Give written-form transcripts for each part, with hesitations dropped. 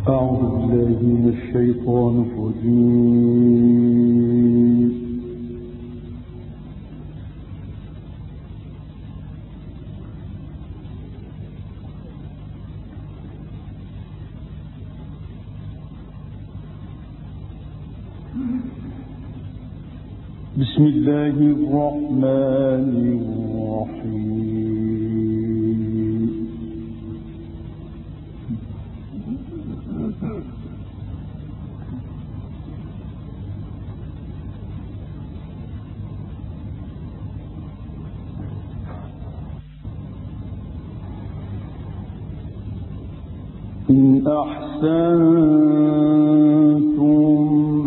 أعوذ بالله من الشيطان الرجيم. بسم الله الرحمن الرحيم. إن أحسنتم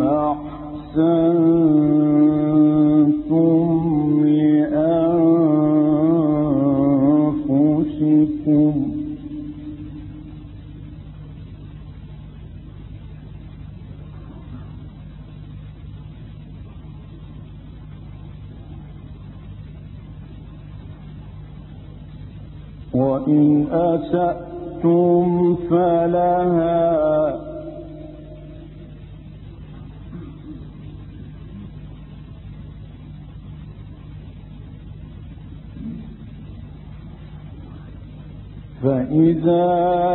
لأنفسكم وإن أسأتم فلها فإذا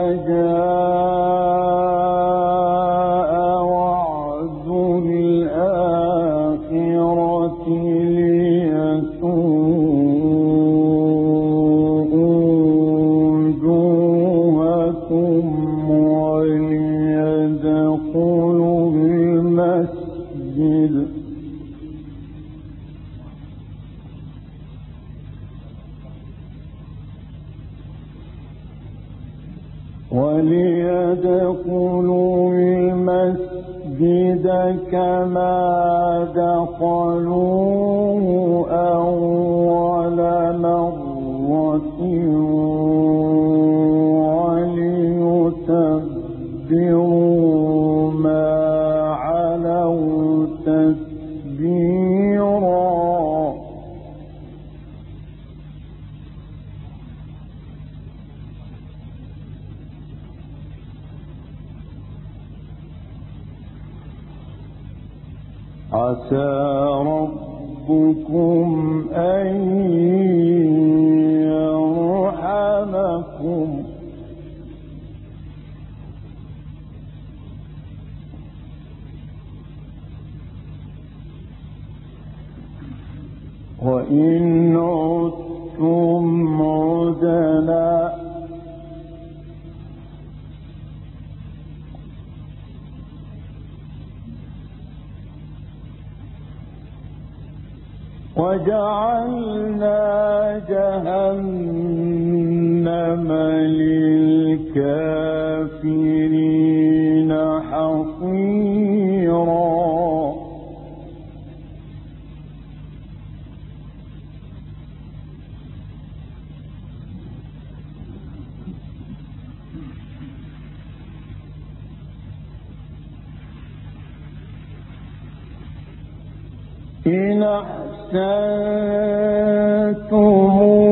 جاء وعد الآخرة ليسوءوا وجوهكم وليدخلوا المسجد كما دخلوه أول مرة وليتبروا ما علوا تتبيرا. عسى ربكم أن يرحمكم وإن عدتم عدنا وجعلنا جهنم للكافرين حصيرا. إن أحسنتم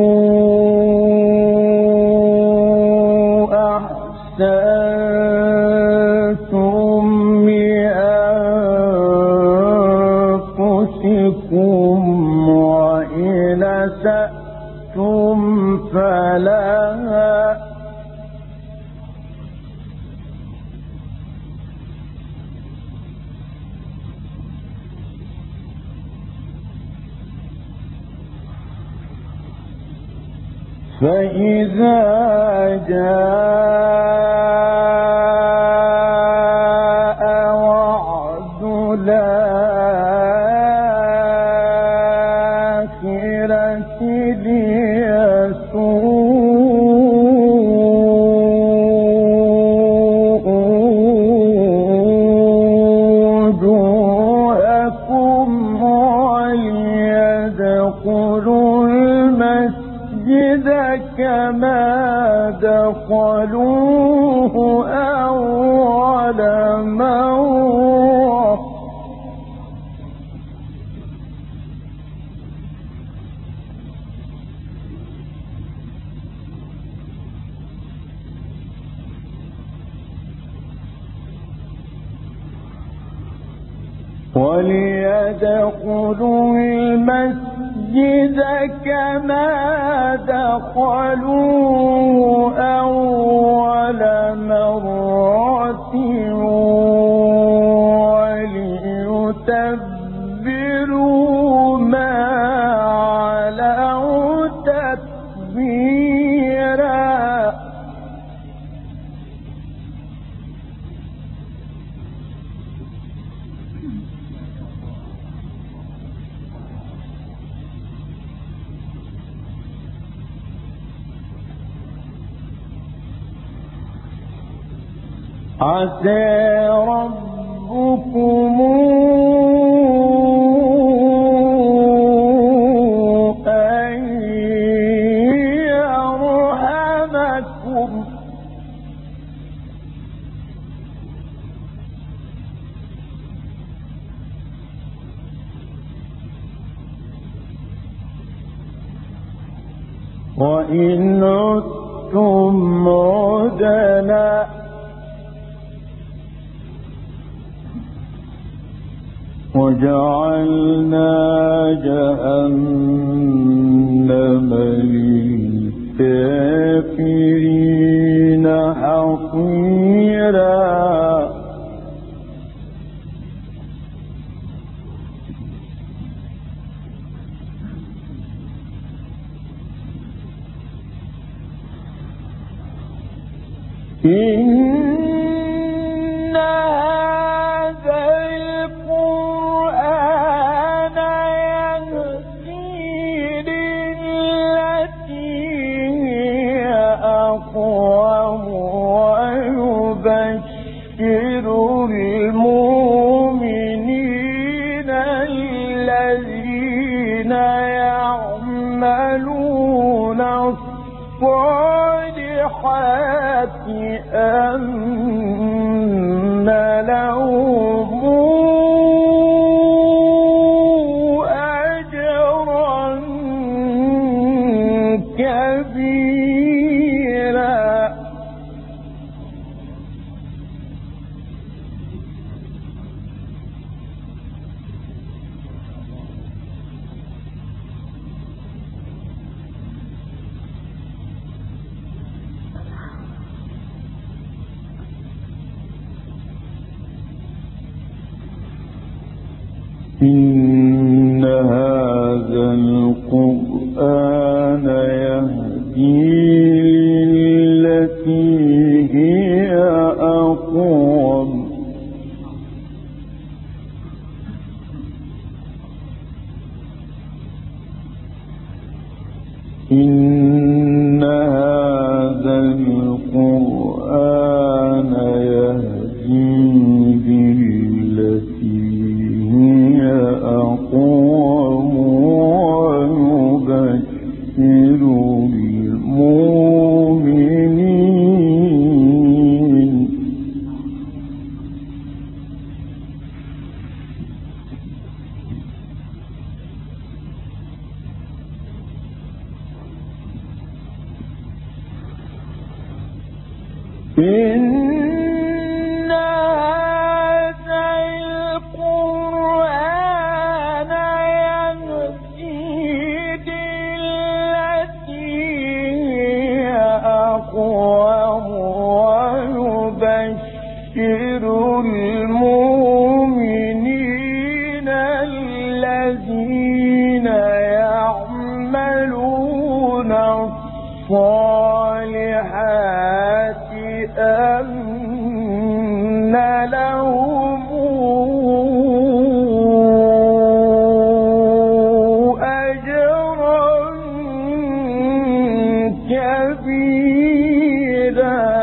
أحسنتم لأنفسكم وإن أسأتم فلها فإذا جاء وعد الآخرة ليسوءوا وجوهكم وليدخلوا المسجد كما دخلوه وليدخلوا المسجد كما دخلوه أول مرة وليتبروا ما علوا تتبيرا. عسى ربكم أن يرحمكم وإن عدتم عدنا وجعلنا جهنم للكافرين حصيرا. إن هذا القرآن يهدي للتي هي أقوم ويبشر المؤمنين الذين يعملون الصالحات أن لهم أجرا كبيرا. إن هذا القرآن يهدي للتي هي أقوم إن هذا القرآن يهدي للتي هي أقوم ويبشر المؤمنين إن هذا القرآن يهدي للتي هي أقوم ويبشر المؤمنين الذين يعملون الصالحات أن لهم أجرا كبيرا.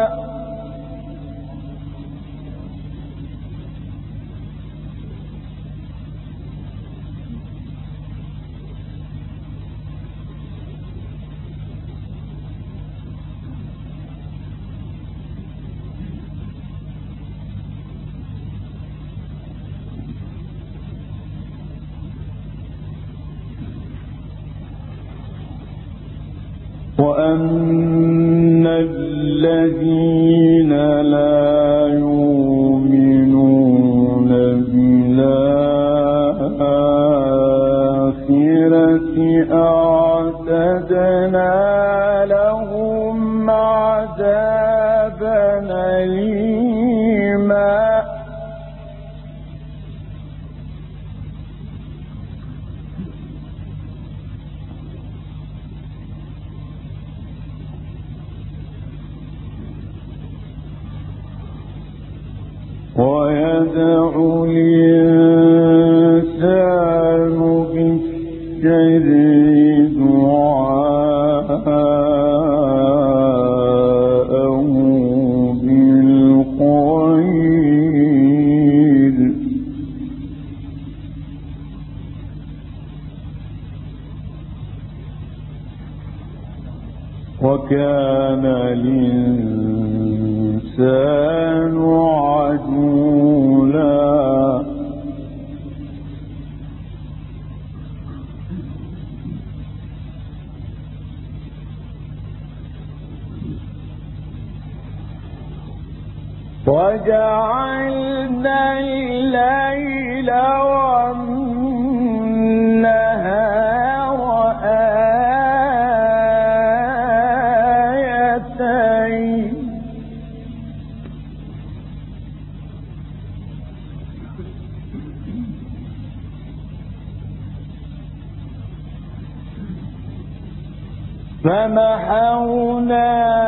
وأن الذين لا يؤمنون بالآخرة ويدعو الإنسان بالشر دعاءه بالخير وكان الإنسان عجولا وجعلنا الليل والنهار آيتين فمحونا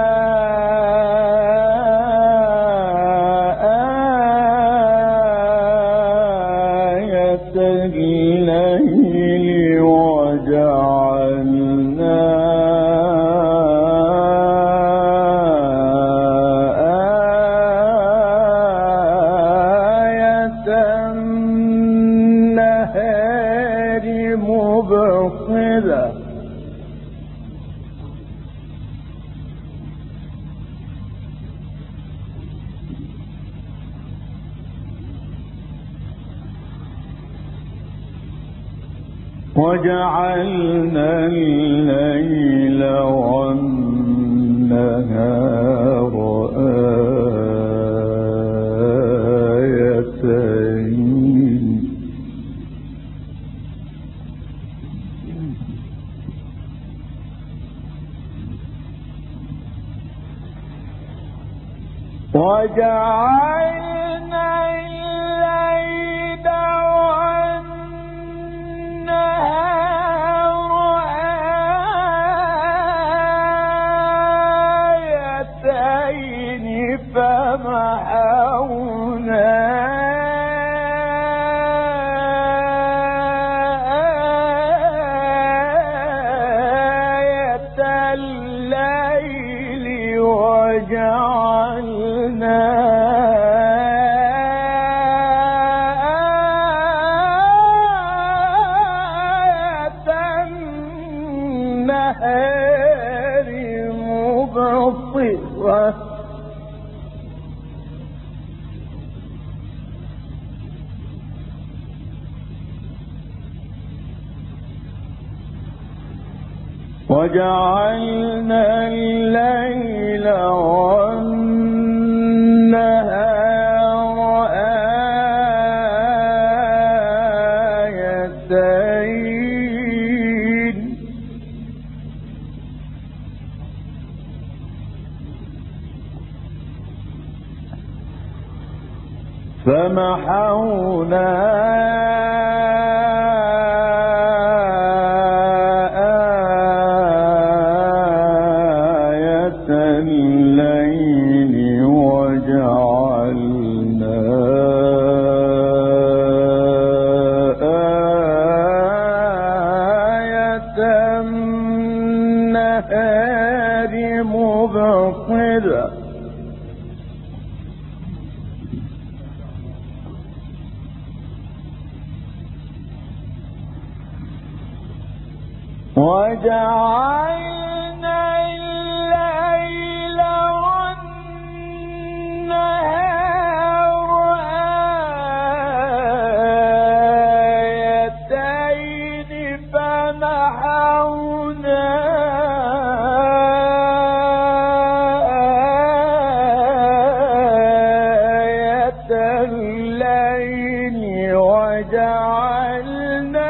وجعلنا الليل والنهار آيتين وجعلنا الليل والنهار آيتين فمحونا آية الليل وجعلنا آية النهار مبصرة وجعلنا الليل والنهار آيتين فمحونا وجعلنا الليل والنهار آيتين فمحونا آية الليل وجعلنا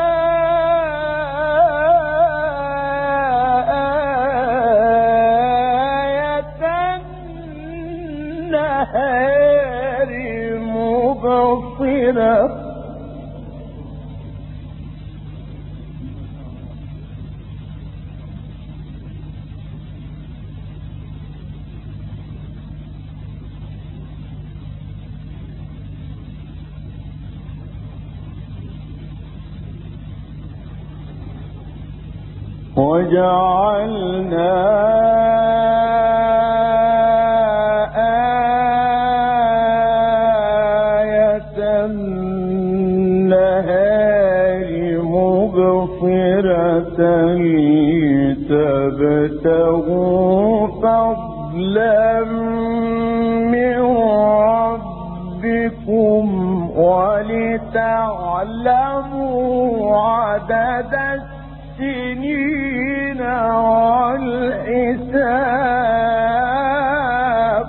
النهار مبصرة وجعلنا آية النهار مبصرة لتبتغوا فضلا من ربكم ولتعلموا عدد السنين والحساب.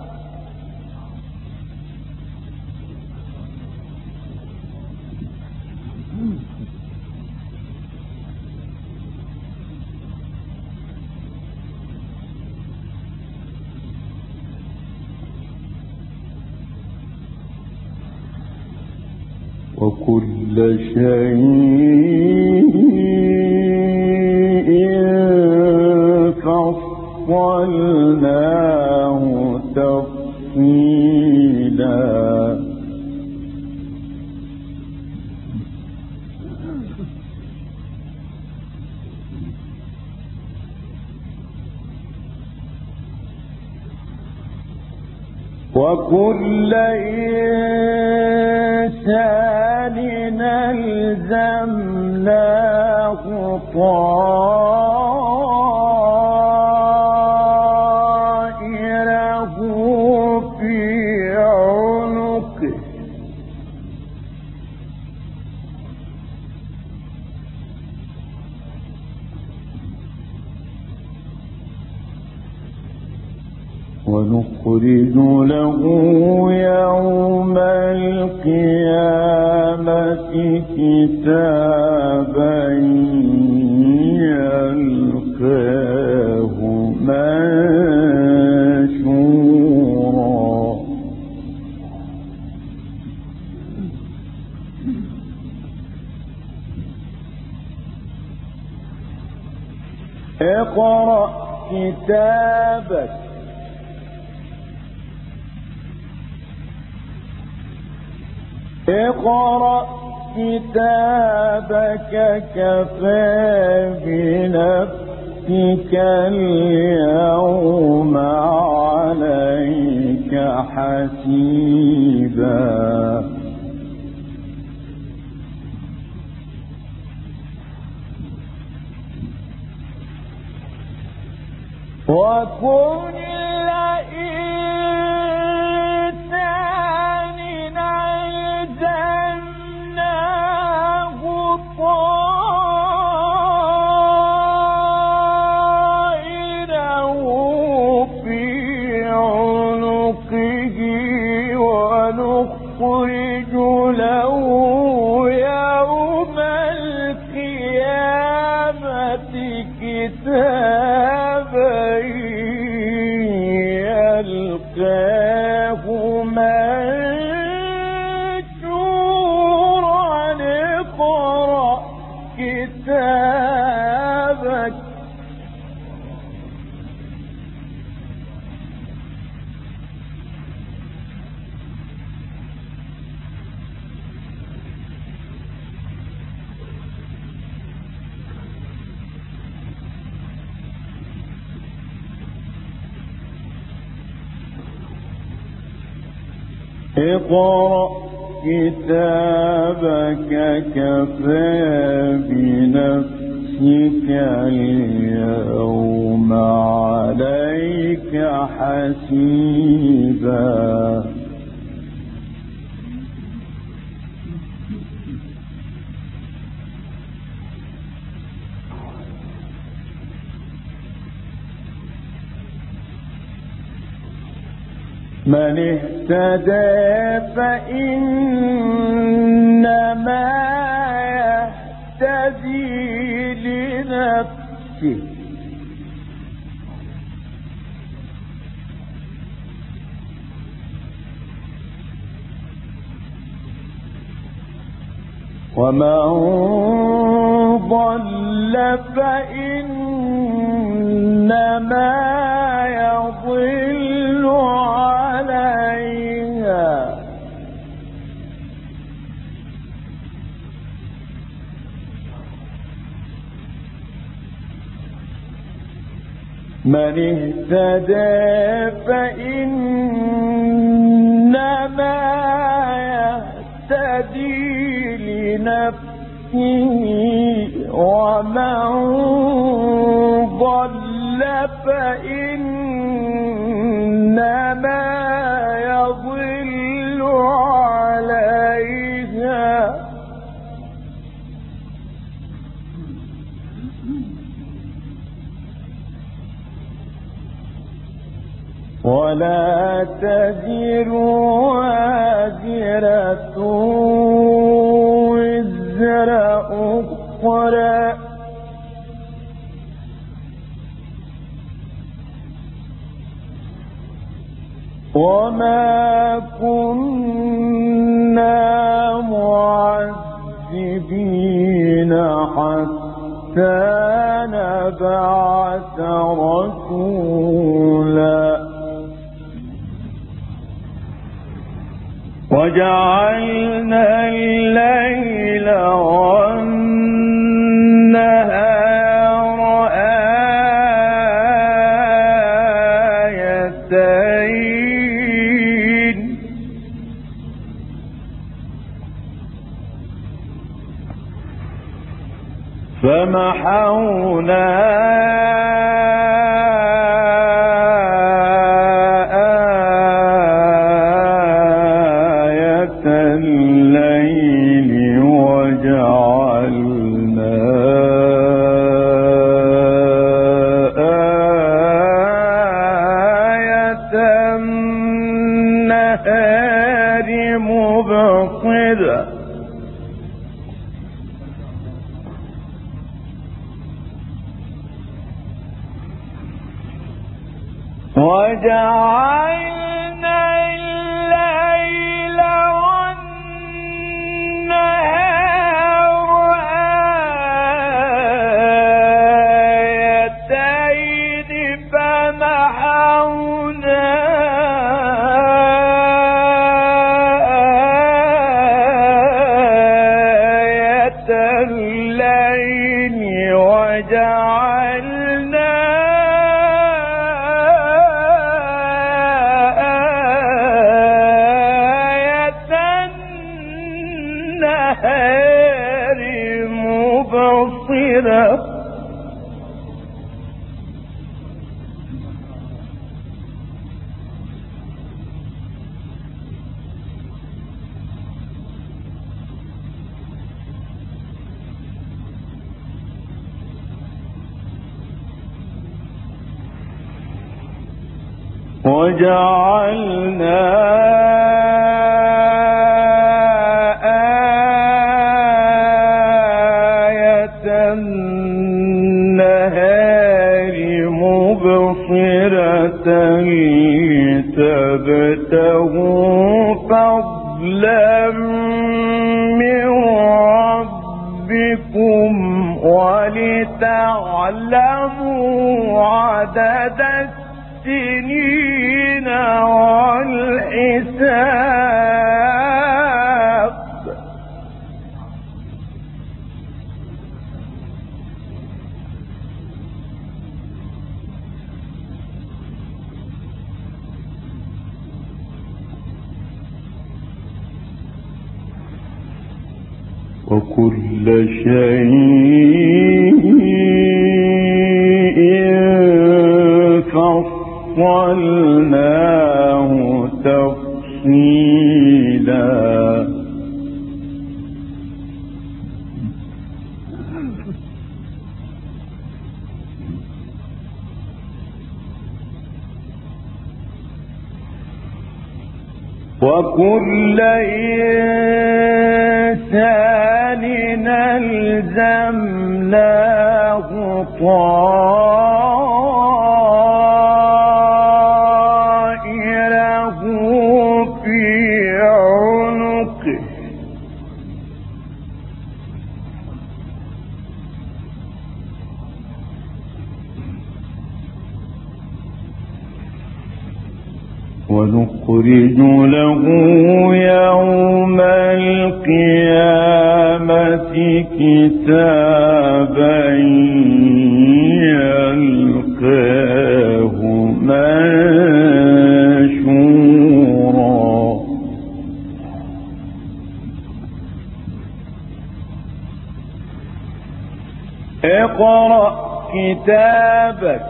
وكل شيء فصلناه تفصيلا. وكل إنسان ألزمناه طائره في عنقه ونخرج له يوم القيامة كتابا يلقاه منشورا. اقرأ كتابك اقرأ كتابك كفى بنفسك اليوم عليك حسيبا. وكل إنسان ألزمناه طائره في عنقه ونخرج له يوم القيامة كتابا يلقاه منشورا. اقرأ كتابك اقرأ كتابك كفى بنفسك اليوم عليك حسيبا. من اهتدى فإنما يهتدي لنفسه ومن ضل فإنما يضل عليها من اهتدى فإنما يهتدي لنفسه ومن ضل فإنما يضل عليها ولا تزر وازرة وزر أخرى وما كنا معذبين حتى نبعث رسولا وجعلنا الليل والنهار آيتين فمحونا وجعلنا الليل والنهار آيتين فمحونا آية الليل وجعلنا وجعلنا آية النهار مبصرة لتبتغوا فضلا من ربكم ولتعلموا عدد السنين والحساب وكل شيء فصلناه تفصيلا وكل إنسان ألزمناه طائره في عنقه ونخرج له يوم القيامة كتابا يلقاه اقرأ كتابك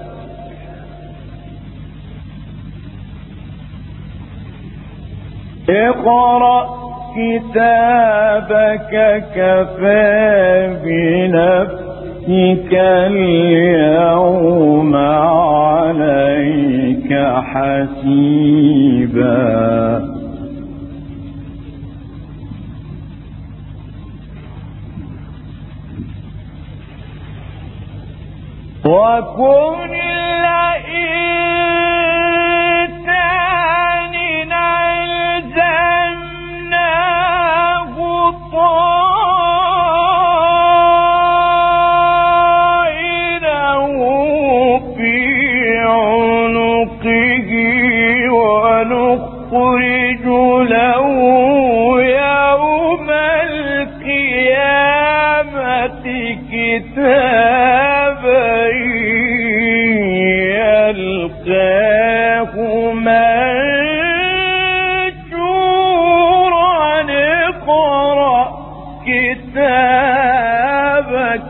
كفى بنفسك اليوم عليك حسيبا وكل إنسان ألزمناه طائره في عنقه ونخرج له يوم القيامة كتابا يلقاه منشورا اقرأ كتابك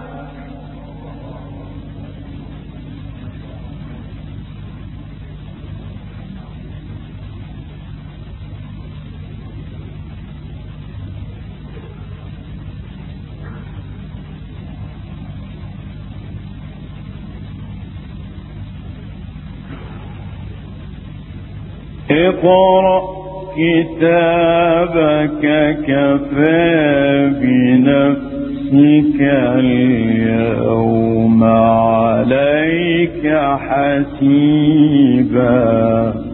اقرأ كتابك كفى بنفسك اليوم عليك حسيبا